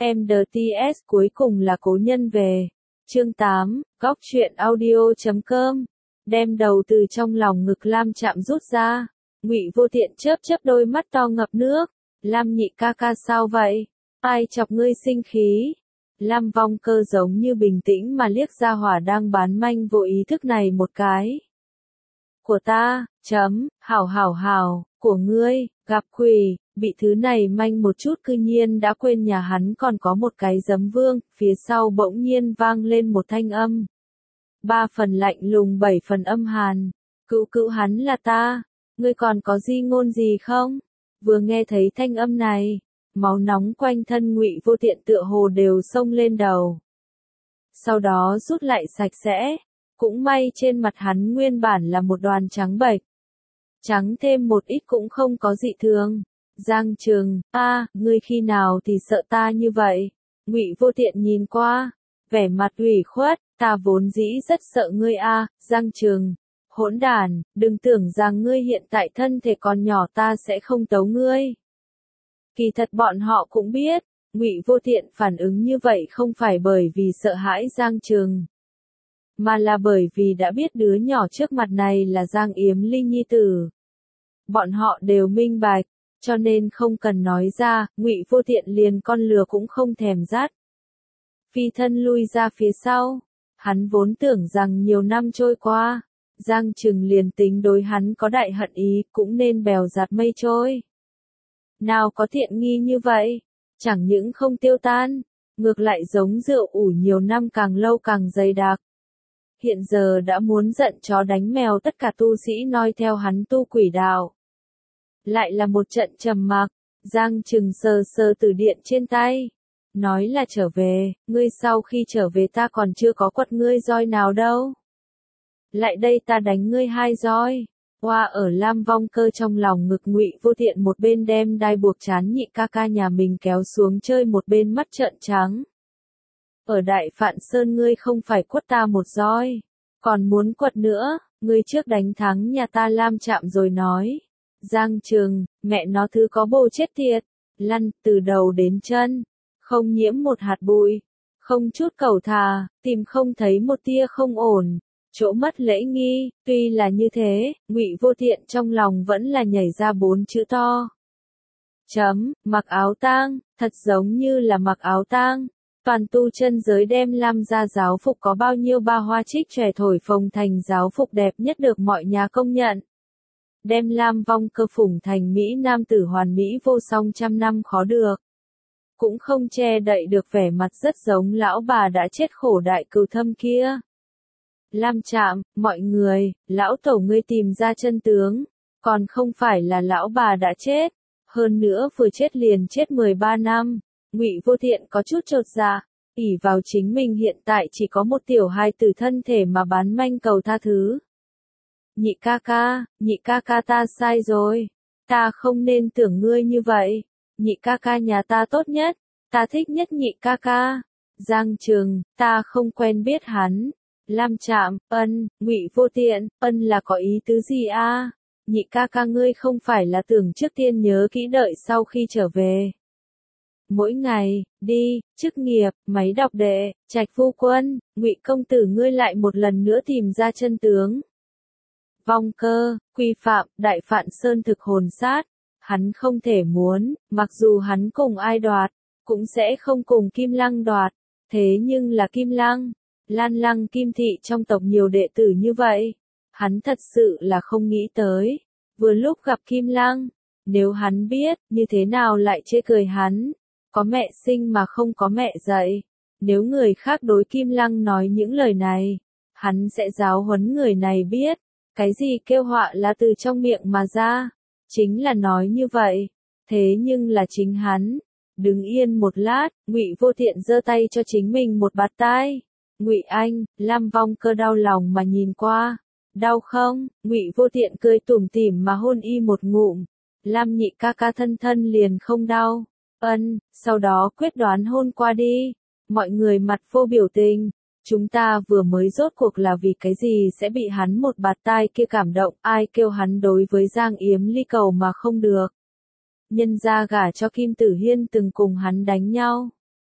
MDTS cuối cùng là cố nhân về. Chương 8, góc truyện audio.com. Đem đầu từ trong lòng ngực Lam Trạm rút ra. Ngụy Vô Tiện chớp chớp đôi mắt to ngập nước. Lam nhị ca ca sao vậy? Ai chọc ngươi sinh khí? Lam Vong Cơ giống như bình tĩnh mà liếc ra hỏa đang bán manh vô ý thức này một cái. Của ta, hảo, của ngươi, gặp quỷ, bị thứ này manh một chút cư nhiên đã quên nhà hắn còn có một cái giấm vương, phía sau bỗng nhiên vang lên một thanh âm. 3 phần lạnh lùng 7 phần âm hàn. Cữu hắn là ta, ngươi còn có di ngôn gì không? Vừa nghe thấy thanh âm này, máu nóng quanh thân Ngụy Vô Tiện tựa hồ đều xông lên đầu. Sau đó rút lại sạch sẽ, cũng may trên mặt hắn nguyên bản là một đoàn trắng bệch. Trắng thêm một ít cũng không có dị thường. Giang Trường, ngươi khi nào thì sợ ta như vậy? Ngụy Vô Tiện nhìn qua, vẻ mặt ủy khuất, ta vốn dĩ rất sợ ngươi Giang Trường. Hỗn đản, đừng tưởng rằng ngươi hiện tại thân thể còn nhỏ ta sẽ không tấu ngươi. Kỳ thật bọn họ cũng biết, Ngụy Vô Tiện phản ứng như vậy không phải bởi vì sợ hãi Giang Trường, mà là bởi vì đã biết đứa nhỏ trước mặt này là Giang Yếm Ly nhi tử. Bọn họ đều minh bạch, cho nên không cần nói ra, Ngụy Vô Tiện liền con lừa cũng không thèm dắt. Phi thân lui ra phía sau, hắn vốn tưởng rằng nhiều năm trôi qua, Giang Trừng liền tính đối hắn có đại hận ý cũng nên bèo giạt mây trôi. Nào có thiện nghi như vậy, chẳng những không tiêu tan, ngược lại giống rượu ủ nhiều năm càng lâu càng dày đặc. Hiện giờ đã muốn giận chó đánh mèo tất cả tu sĩ noi theo hắn tu quỷ đạo. Lại là một trận trầm mặc, Giang Trừng sờ sờ từ điện trên tay. Nói là trở về, ngươi sau khi trở về ta còn chưa có quật ngươi roi nào đâu. Lại đây ta đánh ngươi 2 roi. Hoa ở Lam Vong Cơ trong lòng ngực Ngụy Vô Tiện một bên đem đai buộc trán nhị ca ca nhà mình kéo xuống chơi một bên mắt trợn trắng. Ở Đại Phạn Sơn ngươi không phải quất ta 1 roi, còn muốn quật nữa, ngươi trước đánh thắng nhà ta Lam Trạm rồi nói. Giang Trường, mẹ nó thứ có bồ chết tiệt, lăn từ đầu đến chân, không nhiễm một hạt bụi, không chút cẩu thà, tìm không thấy một tia không ổn, chỗ mất lễ nghi. Tuy là như thế, Ngụy Vô Tiện trong lòng vẫn là nhảy ra 4 chữ to. Mặc áo tang, thật giống như là mặc áo tang. Toàn tu chân giới đem Lam gia giáo phục có bao nhiêu ba hoa trích chòe thổi phồng thành giáo phục đẹp nhất được mọi nhà công nhận. Đem Lam Vong Cơ phủng thành Mỹ nam tử hoàn mỹ vô song trăm năm khó được. Cũng không che đậy được vẻ mặt rất giống lão bà đã chết khổ đại cừu thâm kia. Lam Trạm, mọi người, lão tổ ngươi tìm ra chân tướng, còn không phải là lão bà đã chết, hơn nữa vừa chết liền chết 13 năm. Ngụy Vô Tiện có chút chột dạ, ỷ vào chính mình hiện tại chỉ có một tiểu hài tử thân thể mà bán manh cầu tha thứ. Nhị ca ca ta sai rồi, ta không nên tưởng ngươi như vậy, nhị ca ca nhà ta tốt nhất, ta thích nhất nhị ca ca. Giang Trường, ta không quen biết hắn. Lam Trạm, Ngụy Vô Tiện, là có ý tứ gì Nhị ca ca ngươi không phải là tưởng trước tiên nhớ kỹ đợi sau khi trở về. Mỗi ngày, đi, chức nghiệp, máy đọc đệ, Trạch phu quân, Ngụy công tử ngươi lại một lần nữa tìm ra chân tướng. Vong Cơ, quy phạm, Đại Phạn Sơn thực hồn sát, hắn không thể muốn, mặc dù hắn cùng ai đoạt, cũng sẽ không cùng Kim Lăng đoạt, thế nhưng là Kim Lăng, Lan Lăng Kim Thị trong tộc nhiều đệ tử như vậy, hắn thật sự là không nghĩ tới, vừa lúc gặp Kim Lăng, nếu hắn biết, như thế nào lại chê cười hắn, có mẹ sinh mà không có mẹ dạy, nếu người khác đối Kim Lăng nói những lời này, hắn sẽ giáo huấn người này biết. Cái gì kêu họa là từ trong miệng mà ra, chính là nói như vậy, thế nhưng là chính hắn. Đứng yên một lát, Ngụy Vô Tiện giơ tay cho chính mình một bạt tai. Ngụy Anh, Lam Vong Cơ đau lòng mà nhìn qua. Đau không? Ngụy Vô Tiện cười tủm tỉm mà hôn y một ngụm. Lam nhị ca ca thân liền không đau. Sau đó quyết đoán hôn qua đi. Mọi người mặt vô biểu tình. Chúng ta vừa mới rốt cuộc là vì cái gì sẽ bị hắn một bạt tai kia cảm động, ai kêu hắn đối với Giang Yếm Ly cầu mà không được. Nhân ra gả cho Kim Tử Hiên từng cùng hắn đánh nhau.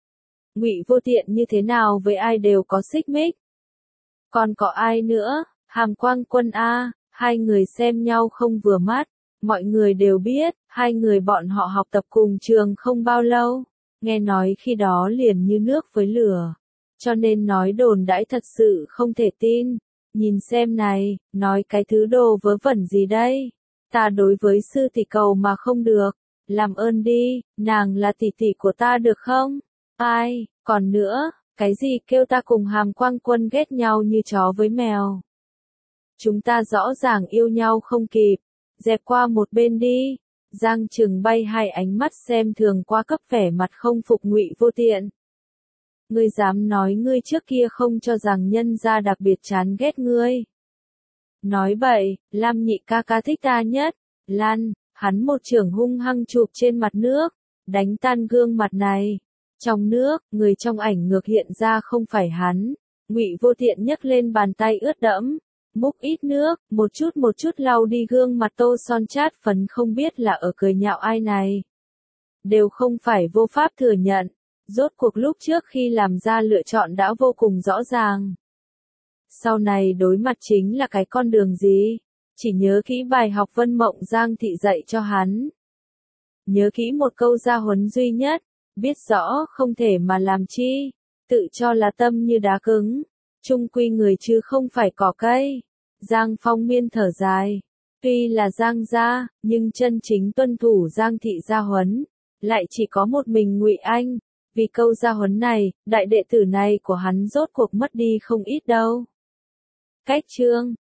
Ngụy Vô Tiện như thế nào với ai đều có xích mích. Còn có ai nữa? Hàm Quang Quân a, hai người xem nhau không vừa mắt. Mọi người đều biết, hai người bọn họ học tập cùng trường không bao lâu. Nghe nói khi đó liền như nước với lửa. Cho nên nói đồn đãi thật sự không thể tin. Nhìn xem này, nói cái thứ đồ vớ vẩn gì đây? Ta đối với sư tỷ cầu mà không được. Làm ơn đi, nàng là tỷ tỷ của ta được không? Ai, còn nữa, cái gì kêu ta cùng Hàm Quang Quân ghét nhau như chó với mèo? Chúng ta rõ ràng yêu nhau không kịp. Dẹp qua một bên đi. Giang Trừng bay hai ánh mắt xem thường qua cấp vẻ mặt không phục Ngụy Vô Tiện. Ngươi dám nói ngươi trước kia không cho rằng nhân gia đặc biệt chán ghét ngươi. Nói bậy, Lam nhị ca ca thích ta nhất. Lan, hắn một chưởng hung hăng chụp trên mặt nước, đánh tan gương mặt này. Trong nước, người trong ảnh ngược hiện ra không phải hắn. Ngụy Vô Tiện nhấc lên bàn tay ướt đẫm, múc ít nước, một chút lau đi gương mặt tô son chát phấn không biết là ở cười nhạo ai này. Đều không phải vô pháp thừa nhận. Rốt cuộc lúc trước khi làm ra lựa chọn đã vô cùng rõ ràng. Sau này đối mặt chính là cái con đường gì? Chỉ nhớ kỹ bài học Vân Mộng Giang Thị dạy cho hắn. Nhớ kỹ một câu gia huấn duy nhất, biết rõ không thể mà làm chi, tự cho là tâm như đá cứng, chung quy người chứ không phải cỏ cây. Giang Phong Miên thở dài, tuy là Giang gia, nhưng chân chính tuân thủ Giang Thị gia huấn, lại chỉ có một mình Ngụy Anh. Vì câu gia huấn này, đại đệ tử này của hắn rốt cuộc mất đi không ít đâu. Cách chương